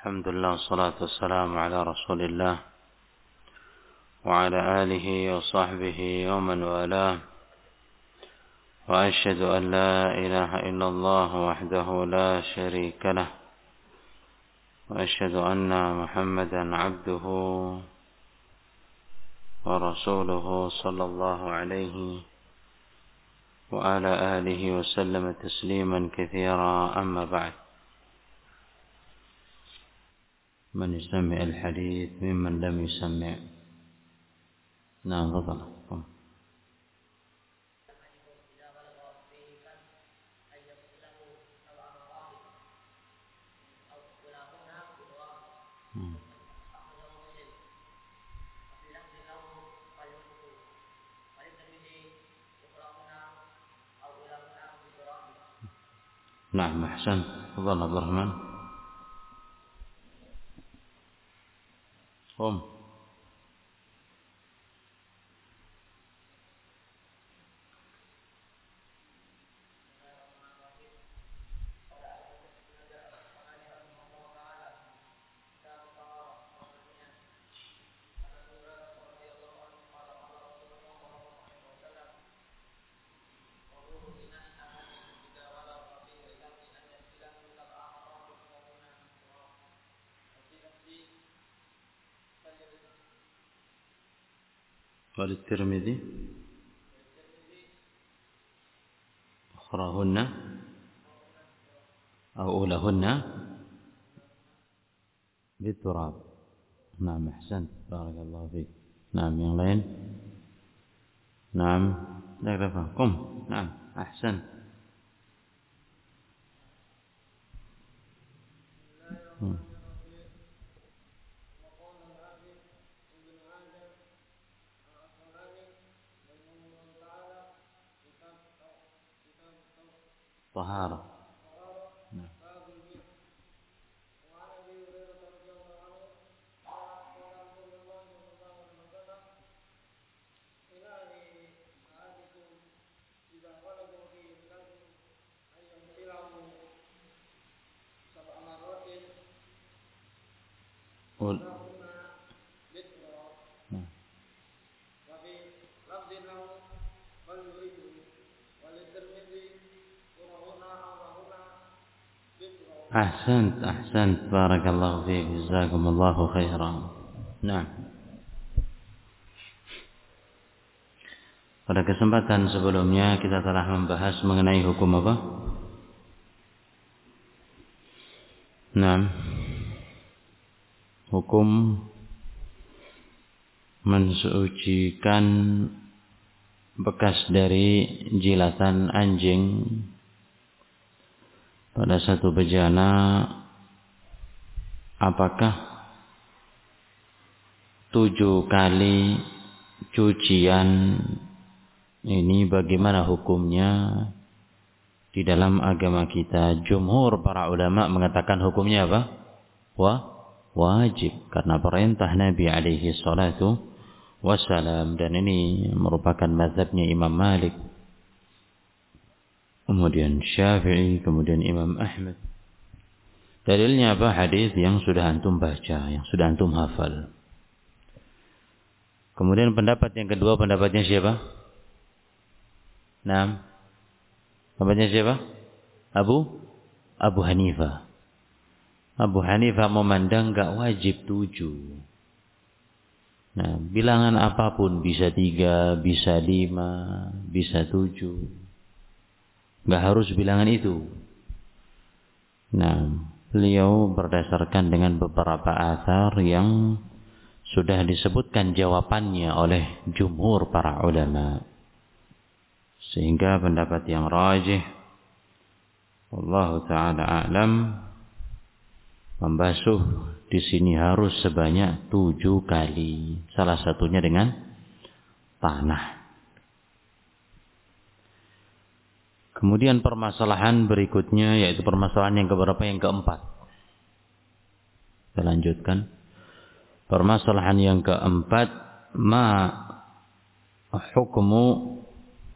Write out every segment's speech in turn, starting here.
الحمد لله والصلاة والسلام على رسول الله وعلى آله وصحبه ومن والاه وأشهد أن لا إله إلا الله وحده لا شريك له وأشهد أن محمدا عبده ورسوله صلى الله عليه وعلى آله وسلم تسليما كثيرا أما بعد. من يسمع الحديث ممن لم يسمع. نعم تفضل. نعم أحسنت. تفضل عبد الرحمن. قم. وللترمذي أخراهن أو أولهن بالتراب. نعم أحسنت بارك الله فيك. نعم yang lain. نعم لا قم. نعم أحسنت. طهارة. قول. أحسنت بارك الله فيك جزاكم الله خيرا. Nah, pada kesempatan sebelumnya kita telah membahas mengenai hukum apa? Nah, hukum mensucikan bekas dari jilatan anjing pada satu bejana, apakah 7 kali cucian ini bagaimana hukumnya di dalam agama kita? Jumhur para ulama mengatakan hukumnya apa? Wajib, karena perintah Nabi alaihi salatu wassalam, dan ini merupakan mazhabnya Imam Malik, kemudian Syafi'i, kemudian Imam Ahmad. Dalilnya apa? Hadis yang sudah antum baca, yang sudah antum hafal. Kemudian pendapat yang kedua, pendapatnya siapa? Naam. Pendapatnya siapa? Abu Hanifah. Abu Hanifah memandang enggak wajib 7. Nah, bilangan apapun, bisa 3, bisa 5, bisa 7. Enggak harus bilangan itu. Nah, beliau berdasarkan dengan beberapa athar yang sudah disebutkan jawabannya oleh jumhur para ulama. Sehingga pendapat yang rajih, wallahu ta'ala a'lam, membasuh di sini harus sebanyak 7 kali. Salah satunya dengan tanah. Kemudian permasalahan berikutnya, yaitu permasalahan yang keberapa? Yang keempat. Kita lanjutkan. Permasalahan yang keempat, ma hukmu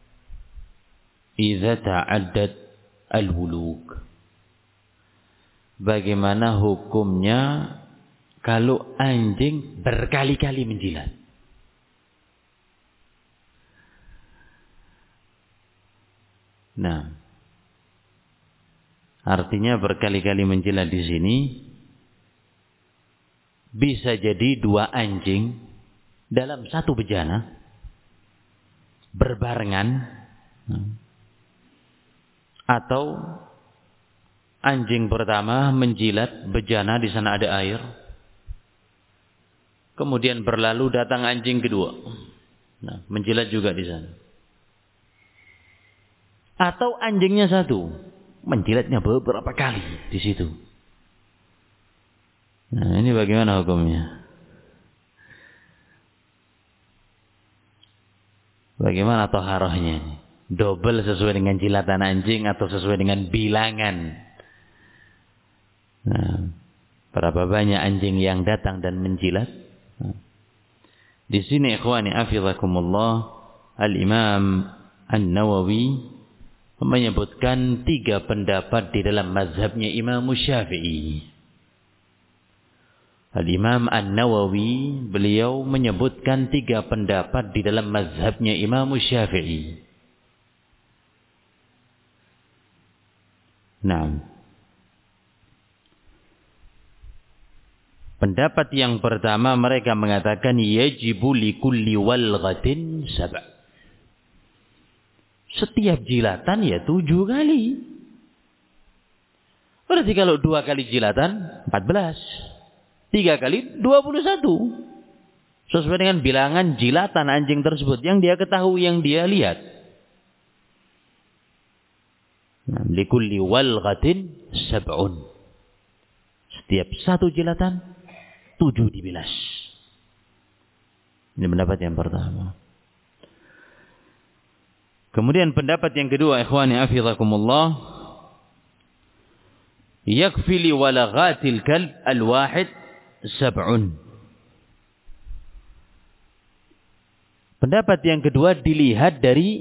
idza ta'addad al-wuluk. bagaimana hukumnya kalau anjing berkali-kali menjilat? Nah, artinya berkali-kali menjilat di sini bisa jadi dua anjing dalam satu bejana berbarengan, atau anjing pertama menjilat bejana, di sana ada air, kemudian berlalu datang anjing kedua, nah, menjilat juga di sana. Atau anjingnya satu, menjilatnya beberapa kali di situ. Nah, ini bagaimana hukumnya? Bagaimana toharohnya? Double sesuai dengan jilatan anjing atau sesuai dengan bilangan? Nah, berapa banyak anjing yang datang dan menjilat? Nah, di sini ikhwani afizakumullah, Al-Imam An-Nawawi menyebutkan 3 pendapat di dalam mazhabnya Imam Syafi'i. Al-Imam An-Nawawi, beliau menyebutkan 3 pendapat di dalam mazhabnya Imam Syafi'i. Nah, pendapat yang pertama, mereka mengatakan yajibu likulli walghatin sab'. Setiap jilatan ya 7 kali. Berarti kalau 2 kali jilatan 14. 3 kali 21. Sesuai dengan bilangan jilatan anjing tersebut yang dia ketahui, yang dia lihat. Likulli walghatin sab'un. Setiap 1 jilatan 7 dibilas. Ini pendapat yang pertama. Kemudian pendapat yang kedua, ikhwani afizakumullah, yakfi li walaghatil kalb al-wahid sab'un. Pendapat yang kedua dilihat dari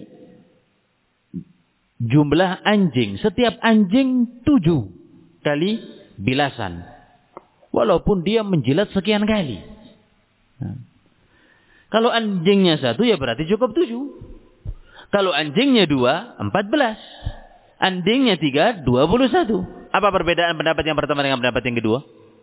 jumlah anjing. Setiap anjing 7 kali bilasan, walaupun dia menjilat sekian kali. Nah, kalau anjingnya 1 ya berarti cukup 7. Kalau anjingnya 2, 14. Anjingnya 3, 21. Apa perbedaan pendapat yang pertama dengan pendapat yang kedua?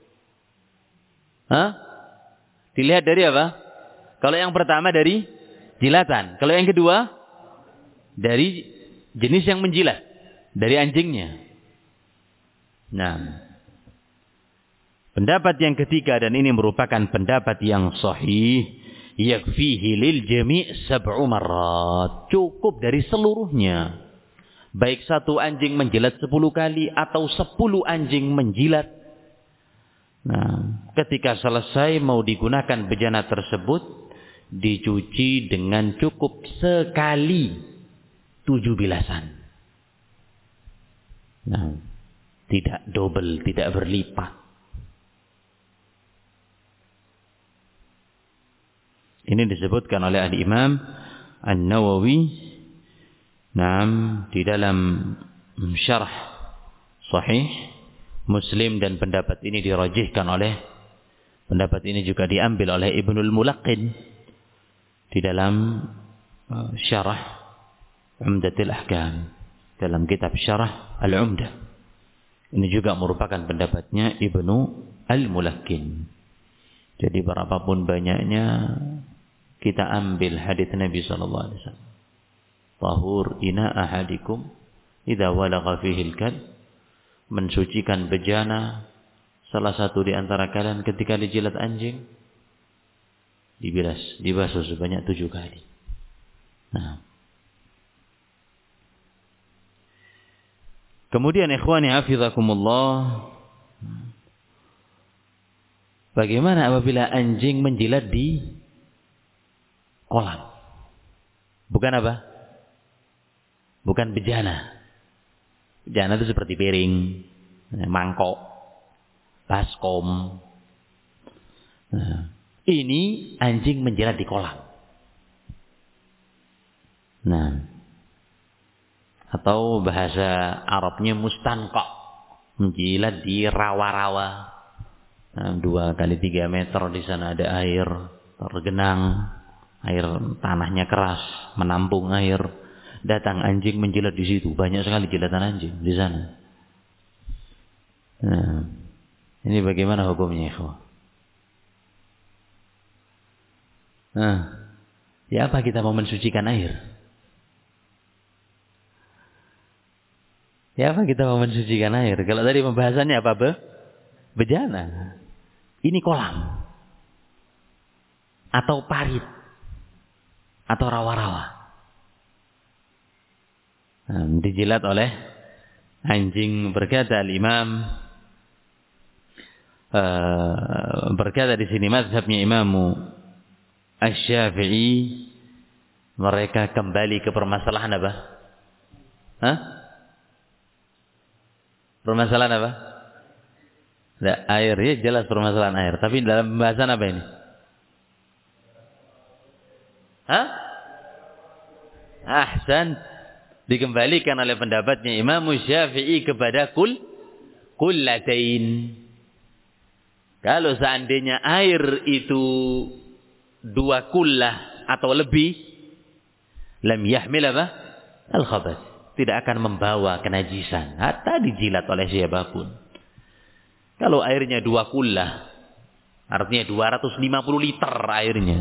Hah? Dilihat dari apa? Kalau yang pertama dari jilatan. Kalau yang kedua dari jenis yang menjilat, dari anjingnya. Nah, pendapat yang ketiga, dan ini merupakan pendapat yang sahih, yakfihi lil jami' 7 marrat. Cukup dari seluruhnya. Baik 1 anjing menjilat 10 kali atau 10 anjing menjilat. Nah, ketika selesai mau digunakan bejana tersebut, dicuci dengan cukup sekali 7 bilasan. Nah, tidak double, tidak berlipat. Ini disebutkan oleh Al-Imam An-Nawawi, di dalam syarah Sahih Muslim, dan pendapat ini dirajihkan oleh, pendapat ini juga diambil oleh Ibnul Mulaqqin di dalam syarah Umdatul Ahkam, dalam kitab syarah Al-Umdah. Ini juga merupakan pendapatnya Ibnu Al-Mulaqqin. Jadi berapapun banyaknya, kita ambil hadis Nabi sallallahu alaihi wasallam. Tahur ina ahadikum idza walagha fihi al-kalb. Mensucikan bejana salah satu di antara kalian ketika dijilat anjing, dibasuh sebanyak 7 kali. Nah, kemudian ikhwani hafizakumullah, bagaimana apabila anjing menjilat di kolam? Bukan apa? Bukan bejana. Bejana itu seperti piring, mangkok, baskom. Nah, ini anjing menjilat di kolam. Nah, atau bahasa Arabnya mustanqa. menjilat di rawa-rawa. Nah, 2 kali 3 meter di sana ada air tergenang, air tanahnya keras, menampung air. Datang anjing menjilat di situ, banyak sekali jilatan anjing di sana. Nah, ini bagaimana hukumnya, ikhwah? Nah, ya apa kita mau mensucikan air? Ya apa kita mau mensucikan air? Kalau tadi pembahasannya apa, bejana. Ini kolam. Atau parit. Atau rawa-rawa. Nah, dijilat oleh anjing. Berkata al-imam, berkata di sini mazhabnya Imam Asy-Syafi'i, mereka kembali ke permasalahan apa? Hah? Permasalahan apa? Nah, air, ya jelas permasalahan air. Tapi dalam pembahasan apa ini? Hah? Ahsan. Dikembalikan oleh pendapatnya Imam Syafi'i kepada kullatain. Kalau seandainya air itu 2 kullah atau lebih, lam yahmil apa? Al-khabath. Tidak akan membawa kenajisan. Hatta dijilat oleh siapapun. Kalau airnya 2 kullah, artinya 250 liter airnya,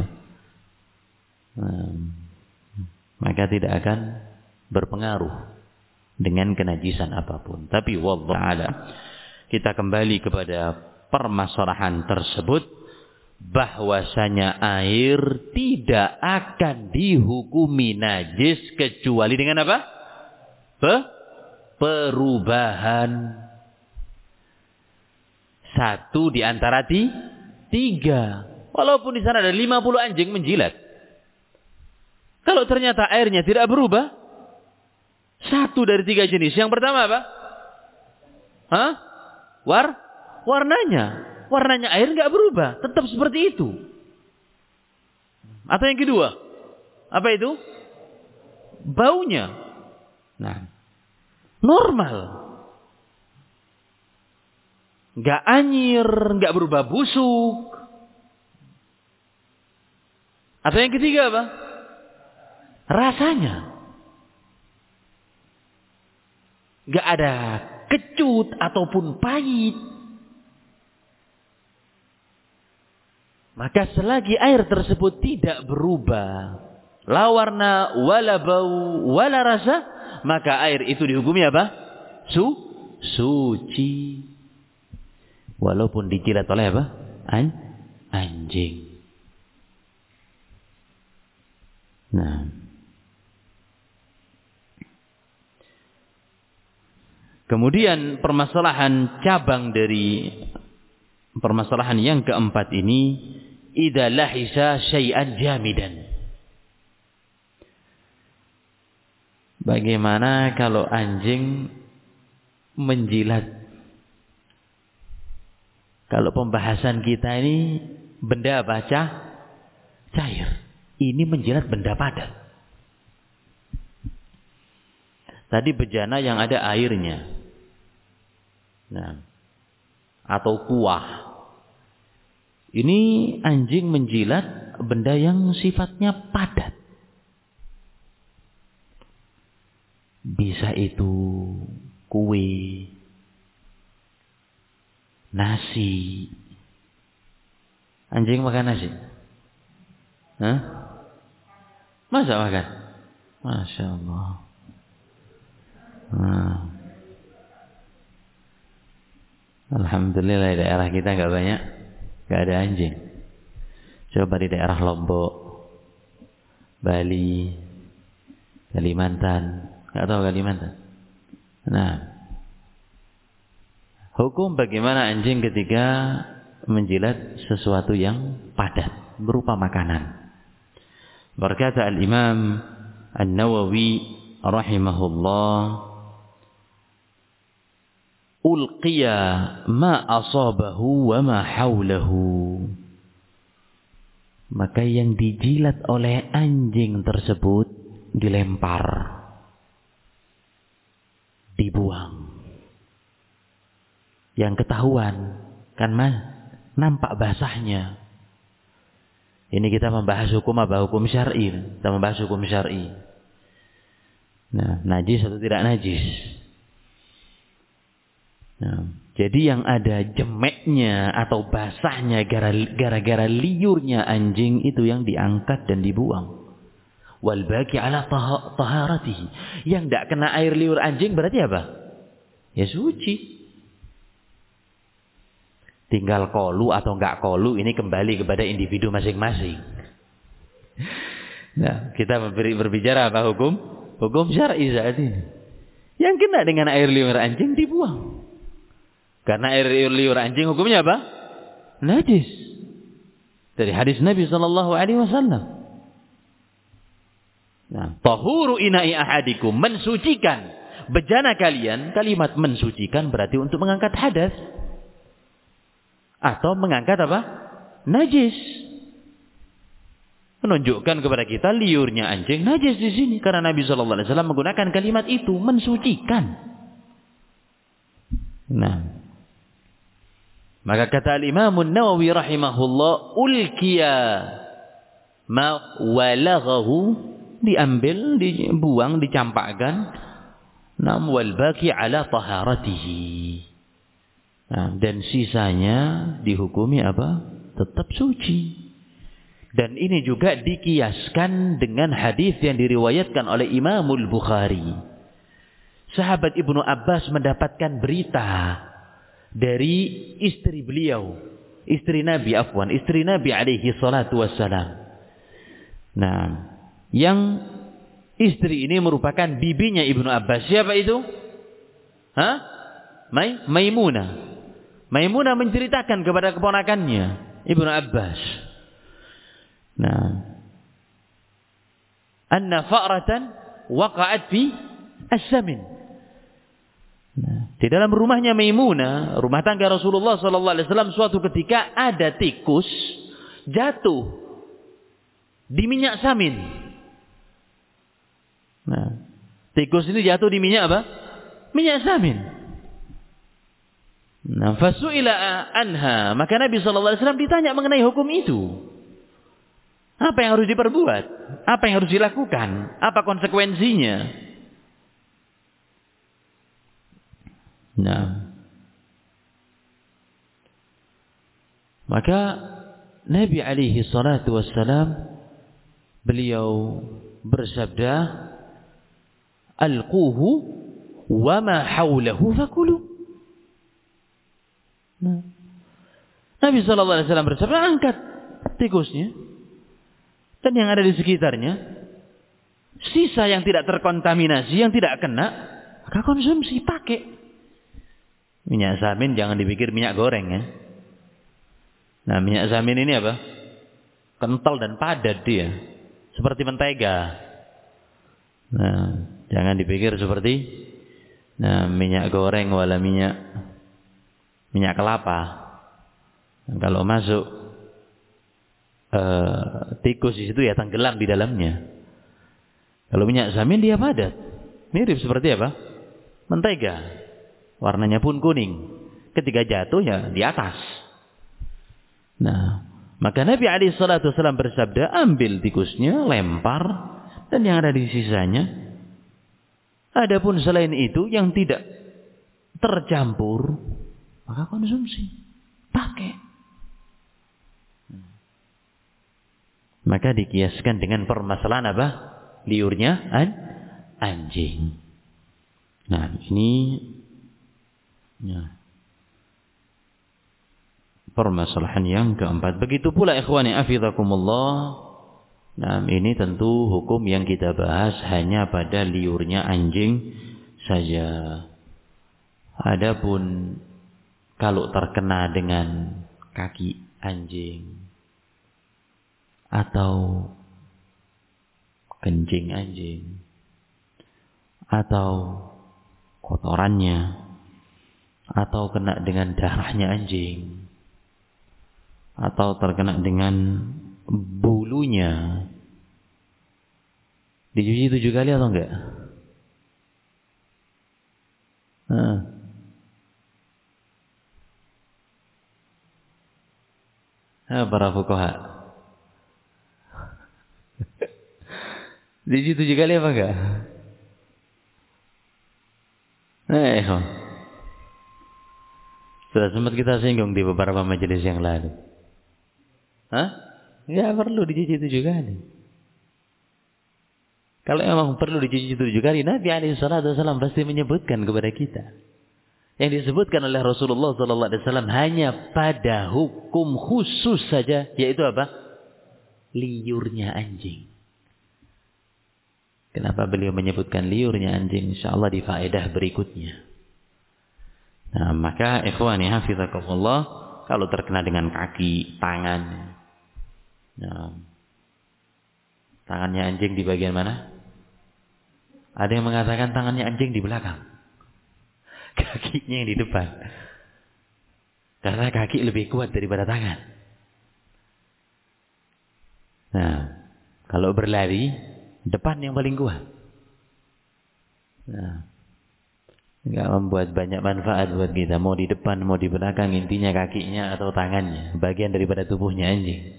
maka tidak akan berpengaruh dengan kenajisan apapun. Tapi wallahu a'lam, kita kembali kepada permasalahan tersebut, bahwasanya air tidak akan dihukumi najis kecuali dengan apa? Perubahan. 1 di antara 3. Walaupun di sana ada 50 anjing menjilat. Kalau ternyata airnya tidak berubah, 1 dari 3 jenis. Yang pertama apa? Hah? Warnanya. Warnanya air nggak berubah, tetap seperti itu. Atau yang kedua, apa itu? Baunya. Nah, normal. Nggak anyir, nggak berubah busuk. Atau yang ketiga apa? Rasanya. Nggak ada kecut ataupun pahit. Maka selagi air tersebut tidak berubah, la warna, wala bau, wala rasa, maka air itu dihukumi apa? Suci. Walaupun dijilat oleh apa? Anjing. Nah, kemudian permasalahan cabang dari permasalahan yang keempat ini, idza lahisa syai'an jamidan. Bagaimana kalau anjing menjilat? Kalau pembahasan kita ini benda apa? Cair. Ini menjilat benda padat. Tadi bejana yang ada airnya. Nah, atau kuah. Ini anjing menjilat benda yang sifatnya padat. Bisa itu kue, nasi. Anjing makan nasi? Hah? Masa makan? Masya Allah. Alhamdulillah di daerah kita nggak banyak, nggak ada anjing. Coba di daerah Lombok, Bali, Kalimantan, nggak tahu Kalimantan. Nah, hukum bagaimana anjing ketika menjilat sesuatu yang padat berupa makanan. Berkata Al-Imam An-Nawawi rahimahullah, ulqiya ma asabahu wa ma haulahu. Maka yang dijilat oleh anjing tersebut dilempar, dibuang. yang ketahuan, kan nampak basahnya. Ini kita membahas hukum apa? Hukum syar'i. Kita membahas hukum syar'i. Nah, najis atau tidak najis? Nah, jadi yang ada jemeknya atau basahnya gara-gara liurnya anjing itu yang diangkat dan dibuang. Wal baqi ala taharatihi. Yang tidak kena air liur anjing berarti apa? Ya suci. Tinggal kolu atau enggak kolu ini kembali kepada individu masing-masing. Nah, kita berbicara apa hukum? Hukum syar'i saat ini. Yang kena dengan air liur anjing dibuang. Karena air liur anjing hukumnya apa? Najis. Dari hadis Nabi sallallahu alaihi wasallam. Nah, tahuru ina'i ahadikum, mensucikan bejana kalian. Kalimat mensucikan berarti untuk mengangkat hadas atau mengangkat apa? Najis. Menunjukkan kepada kita liurnya anjing najis di sini karena Nabi sallallahu alaihi wasallam menggunakan kalimat itu, mensucikan. Nah, maka kata Imam An-Nawawi rahimahullah, ulkiya ma walaghahu, diambil, dibuang, dicampakkan. Nam wal baqi ala taharatihi. Nah, dan sisanya dihukumi apa? Tetap suci. Dan ini juga dikiaskan dengan hadis yang diriwayatkan oleh Imamul Bukhari. Sahabat Ibnu Abbas mendapatkan berita dari istri beliau, istri Nabi alaihi salatu wassalam. Nah, yang istri ini merupakan bibinya Ibnu Abbas. Siapa itu? Maimunah. Maimunah menceritakan kepada keponakannya Ibnu Abbas. Nah, anna fa'ratan waqa'at fi as-samin. Nah, di dalam rumahnya Maimunah, rumah tangga Rasulullah sallallahu alaihi wasallam, suatu ketika ada tikus jatuh di minyak samin. Nah, tikus ini jatuh di minyak apa? Minyak samin. Nah, fasu'ila anha, maka Nabi sallallahu alaihi wasallam ditanya mengenai hukum itu. Apa yang harus diperbuat? Apa yang harus dilakukan? Apa konsekuensinya? Nah, maka Nabi alaihi salatu wassalam beliau bersabda, alquhu wa ma haulahu fakulu. Nah, Nabi sallallahu alaihi wasallam bersabda, angkat tikusnya dan yang ada di sekitarnya, sisa yang tidak terkontaminasi, yang tidak kena, maka konsumsi, pakai. Minyak samin jangan dipikir minyak goreng ya. Nah, minyak samin ini apa? Kental dan padat dia, seperti mentega. Nah, jangan dipikir seperti minyak goreng wala minyak kelapa. Nah, kalau masuk tikus di situ ya tenggelam di dalamnya. Kalau minyak samin dia padat, mirip seperti apa? Mentega. Warnanya pun kuning. Ketika jatuh ya di atas. Nah, maka Nabi alaihi salatu wasallam bersabda, ambil tikusnya, lempar, dan yang ada di sisanya. Adapun selain itu yang tidak tercampur, maka konsumsi, pakai. Maka dikiaskan dengan permasalahan apa? Liurnya anjing. Nah, ini permasalahan yang keempat. Begitu pula ikhwani afizakumullah. Nah, ini tentu hukum yang kita bahas hanya pada liurnya anjing saja. Adapun kalau terkena dengan kaki anjing atau kencing anjing atau kotorannya atau kena dengan darahnya anjing atau terkena dengan bulunya, dicuci 7 kali atau enggak? Para fuqaha. Di 7 kali apa enggak? Sudah sempat kita singgung di beberapa majelis yang lalu. Enggak perlu dicuci 7 kali. Kalau memang perlu dicuci 7 kali, Nabi SAW pasti menyebutkan kepada kita. Yang disebutkan oleh Rasulullah SAW hanya pada hukum khusus saja, yaitu apa? Liurnya anjing. Kenapa beliau menyebutkan liurnya anjing? InsyaAllah di faedah berikutnya. Nah, maka ikhwani hafizakumullah, kalau terkena dengan kaki, tangan, nah, tangannya anjing di bagian mana? Ada yang mengatakan tangannya anjing di belakang, kakinya yang di depan, karena kaki lebih kuat daripada tangan. Nah, kalau berlari, depan yang paling kuat. Nah, enggak membuat banyak manfaat buat kita. Mau di depan, mau di belakang, intinya kakinya atau tangannya, bagian daripada tubuhnya anjing.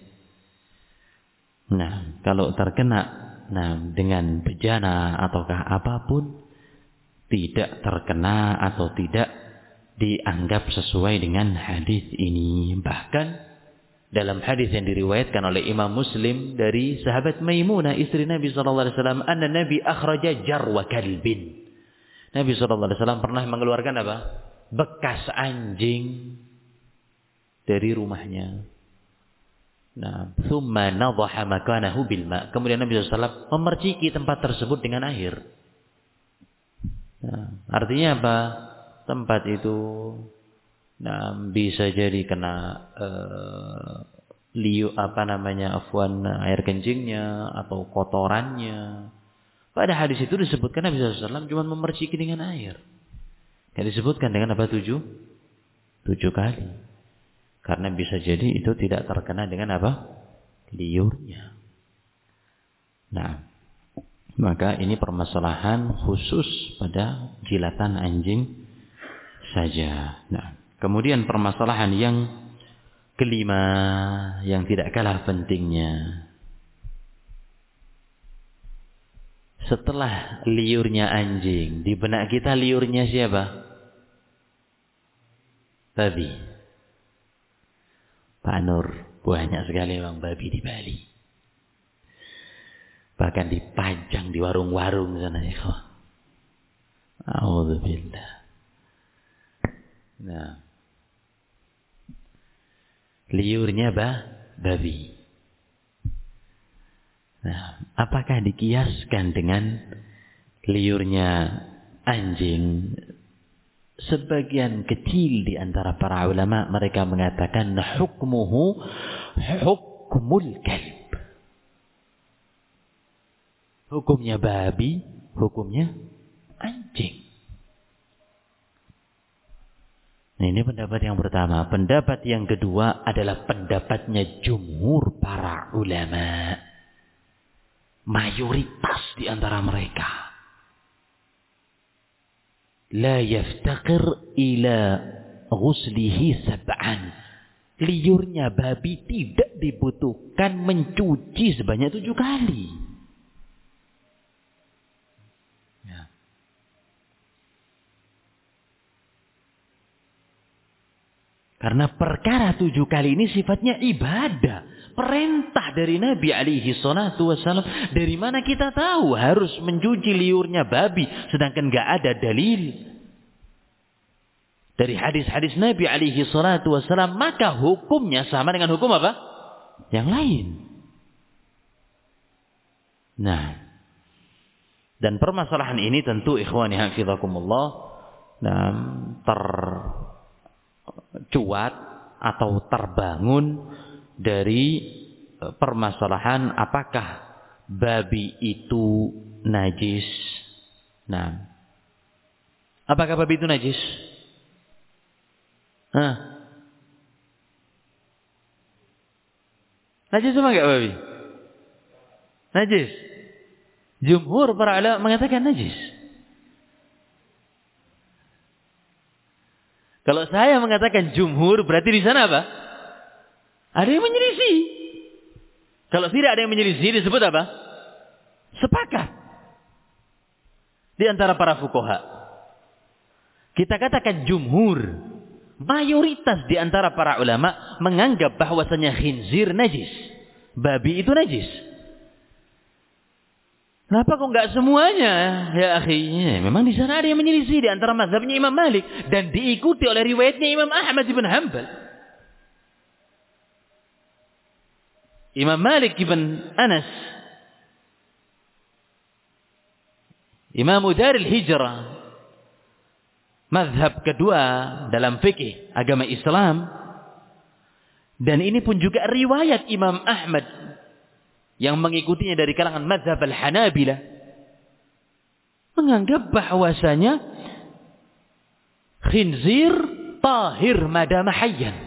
Nah, kalau terkena dengan bejana ataukah apapun, tidak terkena atau tidak dianggap sesuai dengan hadis ini. Bahkan dalam hadis yang diriwayatkan oleh Imam Muslim dari sahabat Maimunah istri Nabi SAW, anna Nabi akhraja jarwa kalbin. Nabi SAW pernah mengeluarkan apa? Bekas anjing dari rumahnya. Nah, thumma nadhaha makanahu bil ma'. Kemudian Nabi SAW memerciki tempat tersebut dengan air. Nah, artinya apa? Tempat itu bisa jadi kena air kencingnya atau kotorannya. Pada hadis itu disebutkan Nabi SAW cuma memerciki dengan air. Yang disebutkan dengan apa? 7 kali. Karena bisa jadi itu tidak terkena dengan apa? Liurnya. Nah, maka ini permasalahan khusus pada jilatan anjing saja. Nah, kemudian permasalahan yang kelima yang tidak kalah pentingnya. Setelah liurnya anjing, di benak kita liurnya siapa? Babi. Pak Nur, banyak sekali memang babi di Bali. Bahkan dipajang di warung-warung sana, ikhwah. A'udzubillah. Nah, liurnya babi. Nah, apakah dikiaskan dengan liurnya anjing? Sebagian kecil di antara para ulama mereka mengatakan hukmuhu hukmul kalb. Hukumnya babi, hukumnya anjing. Nah, ini pendapat yang pertama. Pendapat yang kedua adalah pendapatnya jumhur para ulama. Mayoritas di antara mereka. La yaftaqir ila ghuslihi sab'an. Liurnya babi tidak dibutuhkan mencuci sebanyak 7 kali. Ya. Karena perkara 7 kali ini sifatnya ibadah. Perintah dari Nabi alaihi salatu wassalam. Dari mana kita tahu harus mencuci liurnya babi. Sedangkan gak ada dalil dari hadis-hadis Nabi alaihi salatu wassalam. Maka hukumnya sama dengan hukum apa? Yang lain. Nah. Dan permasalahan ini tentu ikhwani hafizakumullah. Tercuat atau terbangun dari permasalahan apakah babi itu najis. Nah, apakah babi itu najis? Najis apa enggak babi? Najis. Jumhur para ulama mengatakan najis. Kalau saya mengatakan jumhur berarti di sana apa? Ada yang menyelisih. Kalau tidak ada yang menyelisih disebut apa? Sepakat. Di antara para fuqaha. Kita katakan jumhur. Mayoritas di antara para ulama menganggap bahwasanya khinzir najis. Babi itu najis. Kenapa kok enggak semuanya? Ya akhi, memang di sana ada yang menyelisih di antara mazhabnya Imam Malik dan diikuti oleh riwayatnya Imam Ahmad bin Hanbal. Imam Malik bin Anas, Imam Darul Hijrah, mazhab kedua dalam fikih agama Islam, dan ini pun juga riwayat Imam Ahmad yang mengikutinya dari kalangan mazhab al-Hanabilah, menganggap bahwasanya khinzir tahir madama hayyan.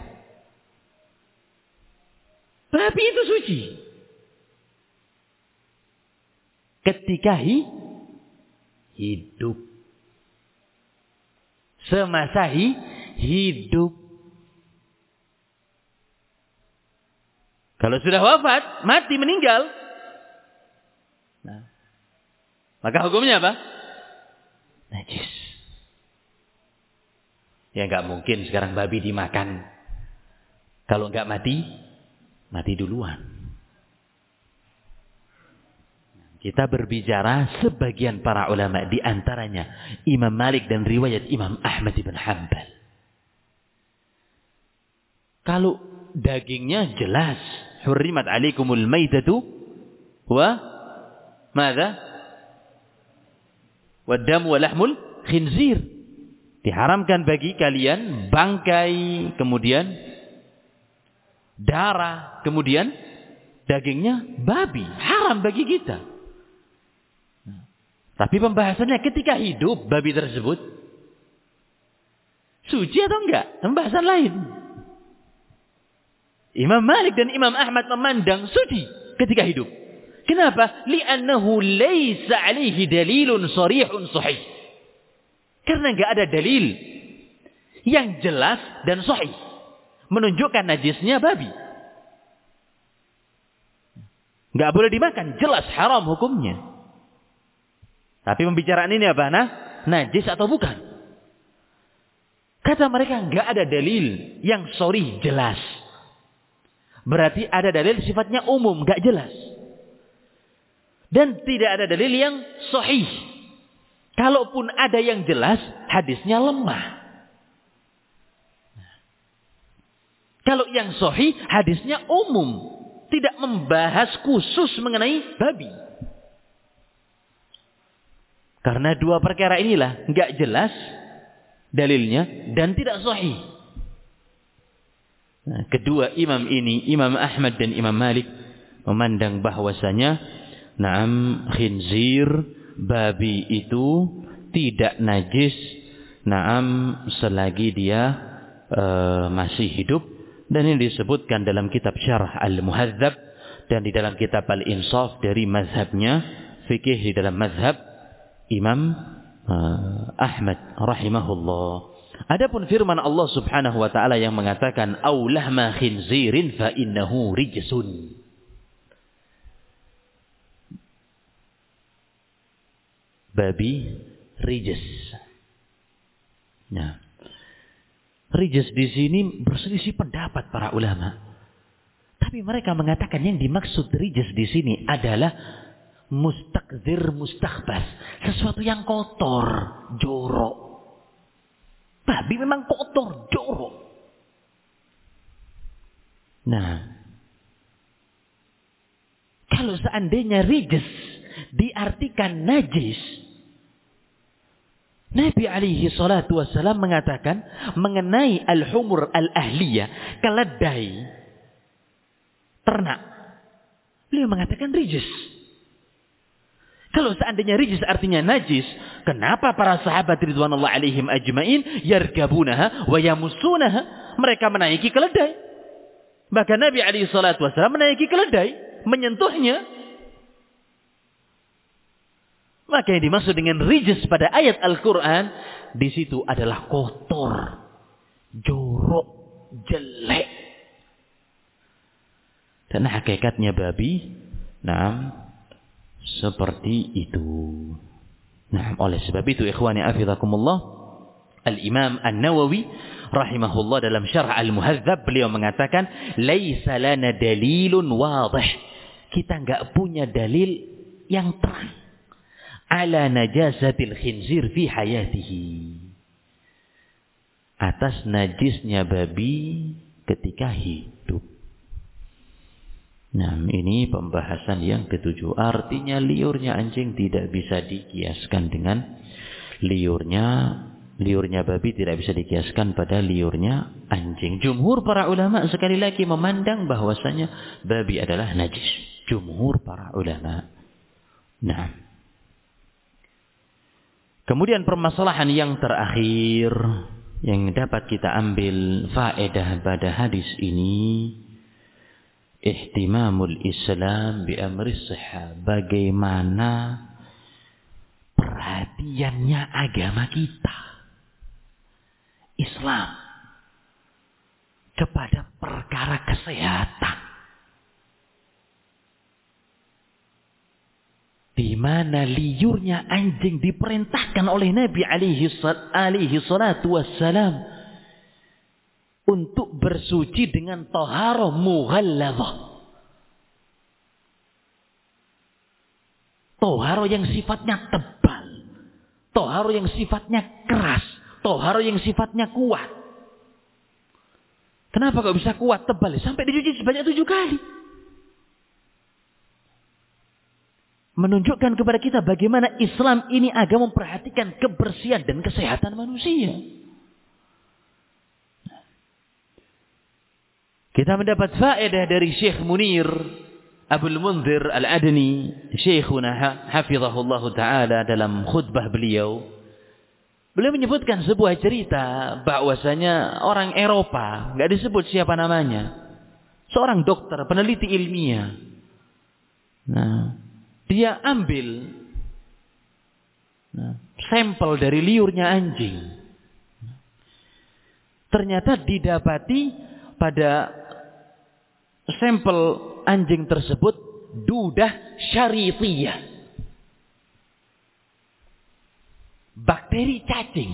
Babi itu suci ketika hidup. Semasa hidup. Kalau sudah wafat, mati, meninggal, nah, maka hukumnya apa? Najis. Ya nggak mungkin sekarang babi dimakan. Kalau nggak mati, mati duluan. Kita berbicara sebagian para ulama, di antaranya Imam Malik dan riwayat Imam Ahmad bin Hanbal. Kalau dagingnya jelas, hurrimat alaikumul maitatu wa madza? Waddam wa lahmul khinzir. Diharamkan bagi kalian bangkai, kemudian darah, kemudian dagingnya babi. Haram bagi kita. Tapi pembahasannya ketika hidup babi tersebut suci atau enggak? Pembahasan lain. Imam Malik dan Imam Ahmad memandang suci ketika hidup. Kenapa? Li'annahu laysa alaihi dalilun sarihun sahih. Karena enggak ada dalil yang jelas dan sahih menunjukkan najisnya babi. Enggak boleh dimakan, jelas haram hukumnya. Tapi pembicaraan ini apa? Najis atau bukan? Kata mereka enggak ada dalil yang sharih jelas. Berarti ada dalil sifatnya umum, enggak jelas. Dan tidak ada dalil yang sahih. Kalaupun ada yang jelas, hadisnya lemah. Kalau yang sahih, hadisnya umum. Tidak membahas khusus mengenai babi. Karena dua perkara inilah enggak jelas dalilnya dan tidak sahih. Nah, kedua imam ini, Imam Ahmad dan Imam Malik, memandang bahwasanya na'am khinzir, babi itu tidak najis na'am selagi dia masih hidup, dan ini disebutkan dalam kitab Syarh Al-Muhadzab dan di dalam kitab Al-Insaf dari mazhabnya fikih di dalam mazhab Imam Ahmad rahimahullah. Adapun firman Allah Subhanahu wa taala yang mengatakan au lahma khinzirin fa innahu rijsun. Babi rijs. Nah, rijs di sini berselisih pendapat para ulama. Tapi mereka mengatakan yang dimaksud rijs di sini adalah mustakzir mustakhbas, sesuatu yang kotor, jorok. Babi memang kotor, jorok. Nah, kalau seandainya rijs diartikan najis, Nabi alaihi salatu wassalam mengatakan mengenai al-humur al-ahliyah, keledai ternak, beliau mengatakan rijs. Kalau seandainya rijis artinya najis, kenapa para sahabat ridwanullah alaihim ajmain yargabunaha wa yamussunaha? Mereka menaiki keledai. Bahkan Nabi alaihi salatu wasallam menaiki keledai, menyentuhnya. Maka yang dimaksud dengan rijis pada ayat Al-Quran, di situ adalah kotor, jorok, jelek. Dan hakikatnya babi, seperti itu. Oleh sebab itu ikhwani afizakumullah, Al-Imam An-Nawawi rahimahullah dalam Syarh Al-Muhadzab beliau mengatakan, "Laisa lana dalilun wadih." Kita enggak punya dalil yang terang ala najasatil khinzir fi hayatihi. Atas najisnya babi ketika hidup. Ini pembahasan yang ketujuh. Artinya liurnya anjing tidak bisa dikiaskan dengan liurnya babi, tidak bisa dikiaskan pada liurnya anjing. Jumhur para ulama sekali lagi memandang bahwasanya babi adalah najis. Jumhur para ulama. Kemudian permasalahan yang terakhir yang dapat kita ambil faedah pada hadis ini, ihtimamul Islam bi amri sihah. Bagaimana perhatiannya agama kita, Islam, kepada perkara kesehatan. Di mana liurnya anjing diperintahkan oleh Nabi alaihi salatu wassalam untuk bersuci dengan taharah mughalladzah. Taharah yang sifatnya tebal, taharah yang sifatnya keras, taharah yang sifatnya kuat. Kenapa kok bisa kuat, tebal? Sampai dicuci sebanyak 7 kali. Menunjukkan kepada kita bagaimana Islam ini agama memperhatikan kebersihan dan kesehatan manusia. Kita mendapat faedah dari Syekh Munir Abdul Munzir Al-Adni, Syekhuna hafizahullah ta'ala, dalam khutbah beliau. Beliau menyebutkan sebuah cerita bahwasanya orang Eropa, enggak disebut siapa namanya, seorang dokter, peneliti ilmiah. Dia ambil sampel dari liurnya anjing. Ternyata didapati pada sampel anjing tersebut dudah syarithiyah, bakteri cacing.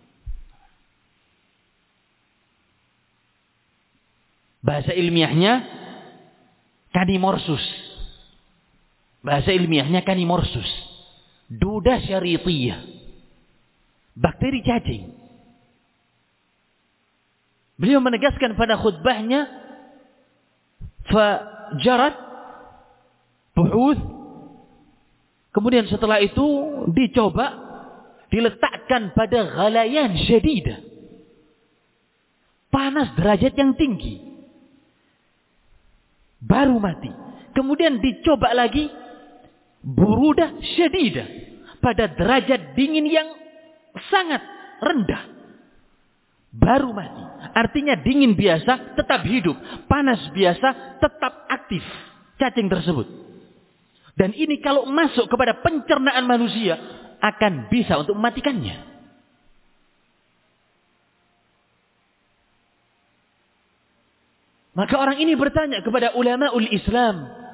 Bahasa ilmiahnya Canimorsus. Bahasa ilmiahnya Canimorsus. Duda syarithiyah, bakteri cacing. Beliau menegaskan pada khutbahnya, fajarat buhuth. Kemudian setelah itu dicoba, diletakkan pada ghalayan syadidah, panas derajat yang tinggi, baru mati. Kemudian dicoba lagi burudah syadidah, pada derajat dingin yang sangat rendah, baru mati. Artinya dingin biasa tetap hidup, panas biasa tetap aktif cacing tersebut. Dan ini kalau masuk kepada pencernaan manusia akan bisa untuk mematikannya. Maka orang ini bertanya kepada ulamaul Islam,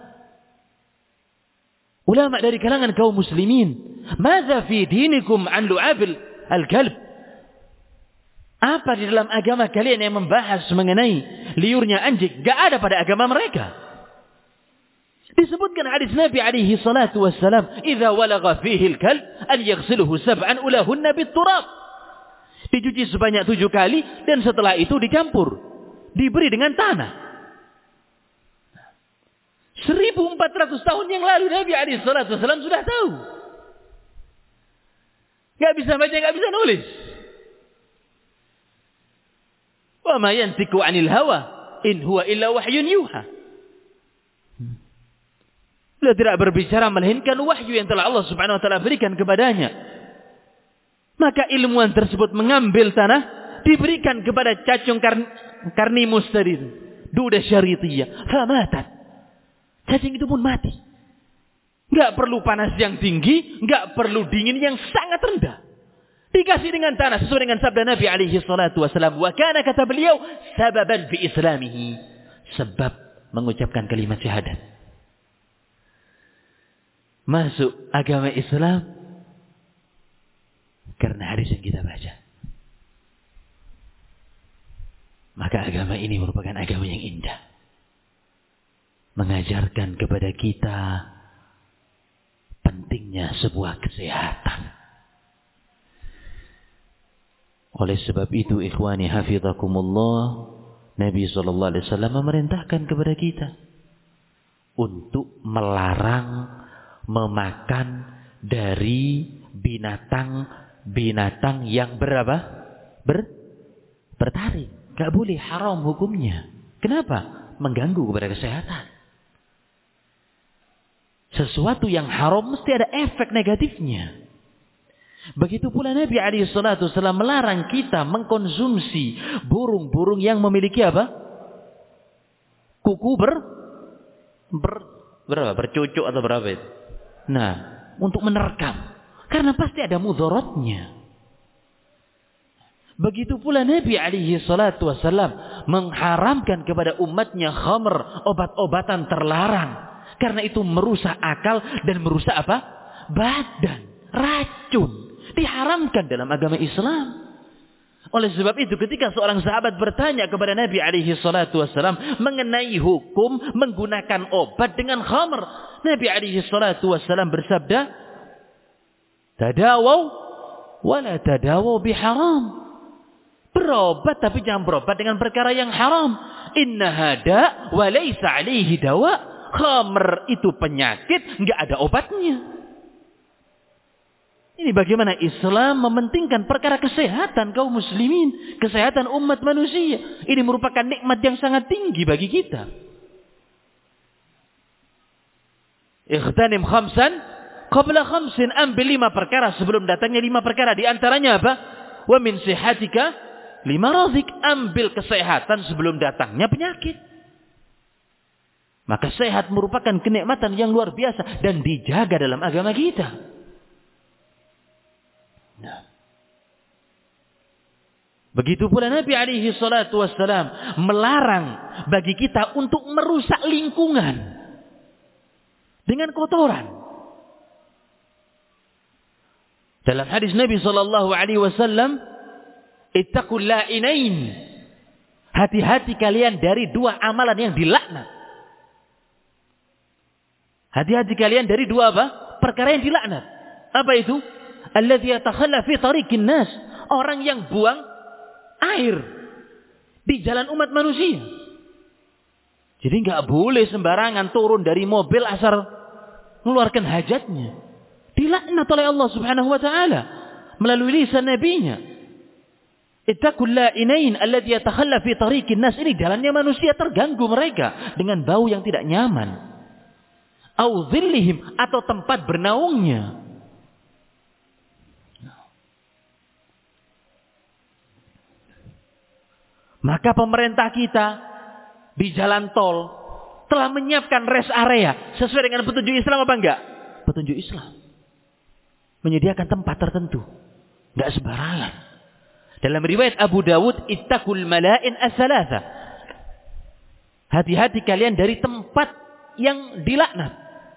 ulama dari kalangan kaum muslimin, "Madza fi dinikum an lu'abil al-kalb?" Apa di dalam agama kalian yang membahas mengenai liurnya anjing? Gak ada pada agama mereka. Disebutkan hadis Nabi alaihi salatu wassalam, "Idza walagha fihi al-kalb an yaghsiluhu sab'an ulahunna bit-turab." Dicuci sebanyak 7 kali dan setelah itu dicampur, diberi dengan tanah. 1400 tahun yang lalu Nabi alaihi salatu wassalam sudah tahu. Gak bisa baca, gak bisa nulis. Wa ma yantiqu 'anil hawa in huwa illa wahyun yuha. Beliau tidak berbicara melainkan wahyu yang telah Allah Subhanahu wa taala berikan kepadanya. Maka ilmuwan tersebut mengambil tanah, diberikan kepada cacing karnimus tadi, duda syarithiyah, famatat. Cacing itu pun mati. Enggak perlu panas yang tinggi, enggak perlu dingin yang sangat rendah. Dikasih dengan tanah sesuai dengan sabda Nabi alaihi salatu wasallam, wa kana, kata beliau, sababan fi islamihi, sebab mengucapkan kalimat syahadat. Masuk agama Islam karena hadis yang kita baca. Maka agama ini merupakan agama yang indah. Mengajarkan kepada kita pentingnya sebuah kesehatan. Oleh sebab itu, ikhwani hafizakumullah, Nabi SAW memerintahkan kepada kita untuk melarang memakan dari binatang yang bertaring. Gak boleh, haram hukumnya. Kenapa? Mengganggu kepada kesehatan. Sesuatu yang haram mesti ada efek negatifnya. Begitu pula Nabi SAW melarang kita mengkonsumsi burung-burung yang memiliki apa? Kuku bercucuk atau berapa itu? Nah, untuk menerkam. Karena pasti ada mudaratnya. Begitu pula Nabi SAW mengharamkan kepada umatnya khamr, obat-obatan terlarang. Karena itu merusak akal dan merusak apa? Badan, racun. Diharamkan dalam agama Islam. Oleh sebab itu ketika seorang sahabat bertanya kepada Nabi SAW mengenai hukum menggunakan obat dengan khamr, Nabi SAW bersabda, tadawaw wala tadawaw biharam. Berobat tapi jangan berobat dengan perkara yang haram. Inna hada wa laysa alaihi dawa. Khamr itu penyakit, enggak ada obatnya. Ini bagaimana Islam mementingkan perkara kesehatan kaum muslimin, kesehatan umat manusia. Ini merupakan nikmat yang sangat tinggi bagi kita. Ightanim khamsan qabla khamsin, ambil 5 perkara sebelum datangnya 5 perkara. Di antaranya apa? Wa min sihatika lima razik, ambil kesehatan sebelum datangnya penyakit. Maka sehat merupakan kenikmatan yang luar biasa dan dijaga dalam agama kita. Nah. Begitu pula Nabi SAW melarang bagi kita untuk merusak lingkungan dengan kotoran. Dalam hadis Nabi SAW, ittaqul la'inain, hati-hati kalian dari 2 amalan yang dilaknat. Hati-hati kalian dari 2 apa? Perkara yang dilaknat. Apa itu? Alladzi yatakhalla fi tariqin nas, orang yang buang air di jalan umat manusia. Jadi enggak boleh sembarangan turun dari mobil asal mengeluarkan hajatnya. Dilaknat oleh Allah Subhanahu wa taala melalui lisan nabinya. Ittaqul la'inain alladzi yatakhalla fi tariqin nas, ini jalannya manusia terganggu mereka dengan bau yang tidak nyaman. Au dhillihim, atau tempat bernaungnya. Maka pemerintah kita di jalan tol telah menyiapkan rest area sesuai dengan petunjuk Islam apa enggak? Petunjuk Islam. Menyediakan tempat tertentu. Enggak sembarangan. Dalam riwayat Abu Dawud, ittaqul mala'in as-salasa. Hati-hati kalian dari tempat yang dilaknat.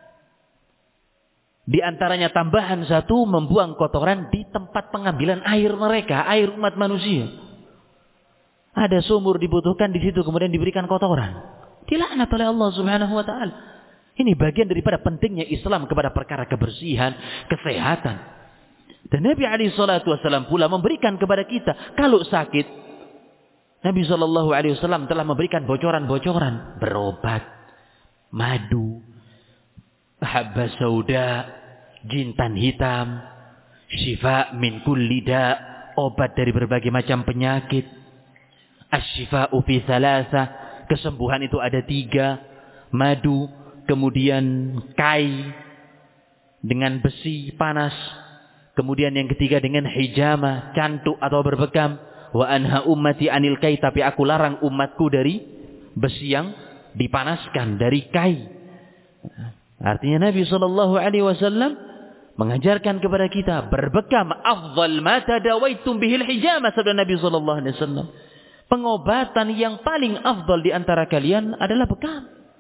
Di antaranya tambahan 1, membuang kotoran di tempat pengambilan air mereka, air umat manusia. Ada sumur dibutuhkan di situ, kemudian diberikan kotoran. Dilaknat oleh Allah Subhanahu wa taala. Ini bagian daripada pentingnya Islam kepada perkara kebersihan, kesehatan. Dan Nabi SAW pula memberikan kepada kita kalau sakit. Nabi SAW telah memberikan bocoran-bocoran, berobat, madu, habba sauda, jintan hitam, syifa min kulli da, obat dari berbagai macam penyakit. Asy-syifa'u fi thalatha, kesembuhan itu ada 3, madu, kemudian kai dengan besi panas, kemudian yang ketiga dengan hijama, cantuk atau berbekam. Wa anha ummati anil kai, tapi aku larang umatku dari besi yang dipanaskan, dari kai. Artinya Nabi SAW mengajarkan kepada kita berbekam. Afdal ma tadawaitum bihil hijama, sabda Nabi SAW. Pengobatan yang paling afdal di antara kalian adalah bekam.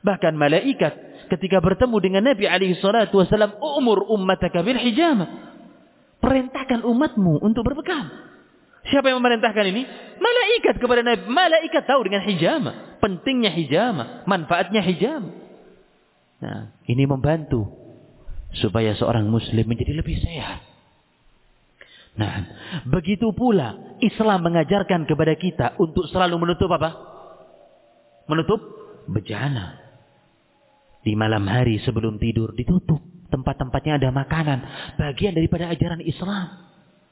Bahkan malaikat ketika bertemu dengan Nabi alaihi salatu wasallam, "Umur ummataka bil hijama." Perintahkan umatmu untuk berbekam. Siapa yang memerintahkan ini? Malaikat kepada Nabi. Malaikat tahu dengan hijama, pentingnya hijama, manfaatnya hijama. Nah, ini membantu supaya seorang muslim menjadi lebih sehat. Nah, begitu pula Islam mengajarkan kepada kita untuk selalu menutup apa? Menutup bejana. Di malam hari sebelum tidur ditutup. Tempat-tempatnya ada makanan. Bagian daripada ajaran Islam.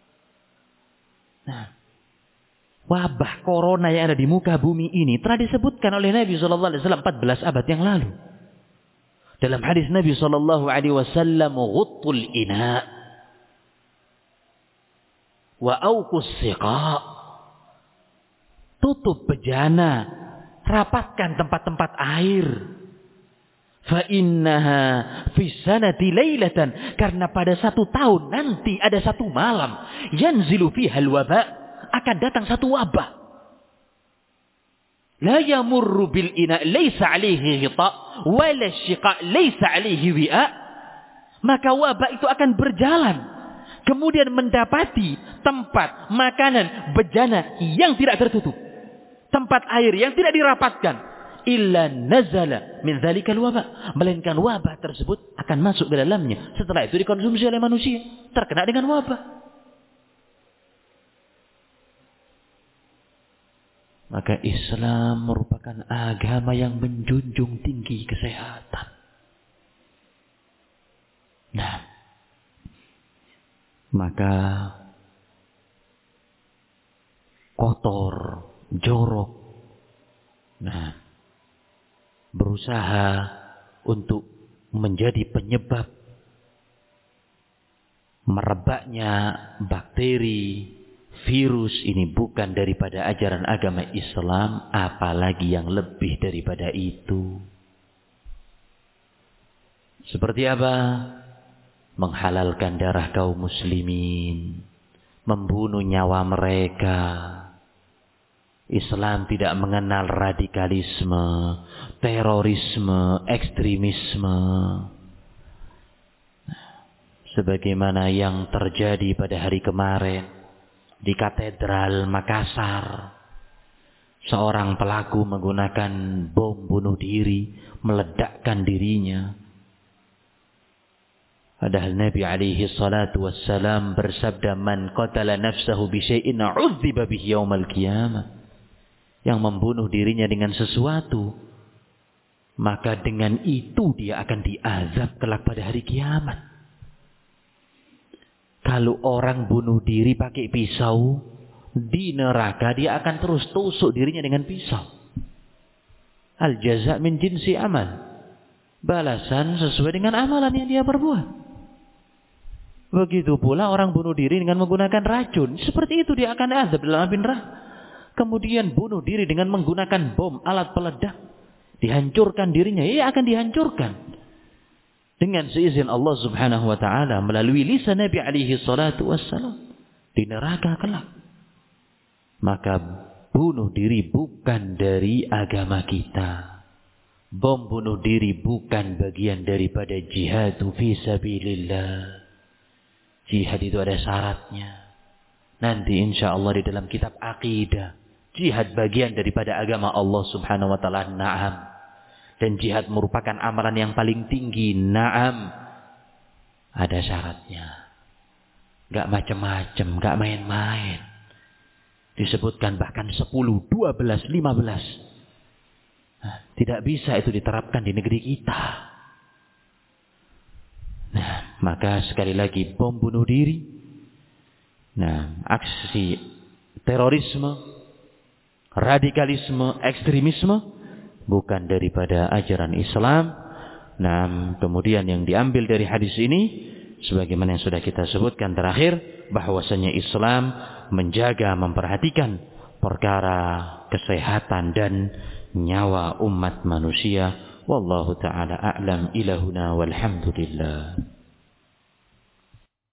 Nah, wabah corona yang ada di muka bumi ini telah disebutkan oleh Nabi SAW 14 abad yang lalu. Dalam hadis Nabi SAW, "Ghuttul ina' wa auqus siqa." Tutup bejana, rapatkan tempat-tempat air. Fa innaha fi sanati lailatan, karena pada satu tahun nanti ada satu malam, yanzilu fiha al-waba, akan datang satu wabah. La yamurru bil ina laysa alaihi ghita wala shiqa laysa alaihi wi'a. Maka wabah itu akan berjalan, kemudian mendapati tempat makanan bejana yang tidak tertutup, tempat air yang tidak dirapatkan. Illa nazala min dzalikal wabah, melainkan wabah tersebut akan masuk ke dalamnya. Setelah itu dikonsumsi oleh manusia, terkena dengan wabah. Maka Islam merupakan agama yang menjunjung tinggi kesehatan. Nah, maka kotor, jorok, nah, berusaha untuk menjadi penyebab merebaknya bakteri, virus, ini bukan daripada ajaran agama Islam, apalagi yang lebih daripada itu. Seperti apa? Menghalalkan darah kaum muslimin, membunuh nyawa mereka. Islam tidak mengenal radikalisme, terorisme, ekstremisme. Sebagaimana yang terjadi pada hari kemarin di Katedral Makassar. Seorang pelaku menggunakan bom bunuh diri, meledakkan dirinya. Padahal Nabi alaihi salatu wassalam bersabda, "Man qatala nafsahu bi syai'in 'udziba bihi yaumal qiyamah." Yang membunuh dirinya dengan sesuatu, maka dengan itu dia akan diazab kelak pada hari kiamat. Kalau orang bunuh diri pakai pisau, di neraka dia akan terus tusuk dirinya dengan pisau. Al jaza' min jinsi amal. Balasan sesuai dengan amalan yang dia perbuat. Begitu pula orang bunuh diri dengan menggunakan racun. Seperti itu dia akan azab dalam api neraka. Kemudian bunuh diri dengan menggunakan bom, alat peledak. Dihancurkan dirinya, ia akan dihancurkan. Dengan seizin Allah subhanahu wa ta'ala, melalui lisan Nabi alaihi salatu wassalam. Di neraka kelak. Maka bunuh diri bukan dari agama kita. Bom bunuh diri bukan bagian daripada jihadu fi sabilillah. Jihad itu ada syaratnya. Nanti insya Allah di dalam kitab akidah. Jihad bagian daripada agama Allah subhanahu wa ta'ala. Na'am. Dan jihad merupakan amalan yang paling tinggi. Na'am. Ada syaratnya. Gak macam-macam. Gak main-main. Disebutkan bahkan 10, 12, 15. Nah, tidak bisa itu diterapkan di negeri kita. Nah, maka sekali lagi bom bunuh diri. Nah, aksi terorisme, radikalisme, ekstremisme bukan daripada ajaran Islam. Nah, kemudian yang diambil dari hadis ini, sebagaimana yang sudah kita sebutkan terakhir, bahwasanya Islam menjaga, memperhatikan perkara kesehatan dan nyawa umat manusia. Wallahu ta'ala a'lam, ilahuna walhamdulillah.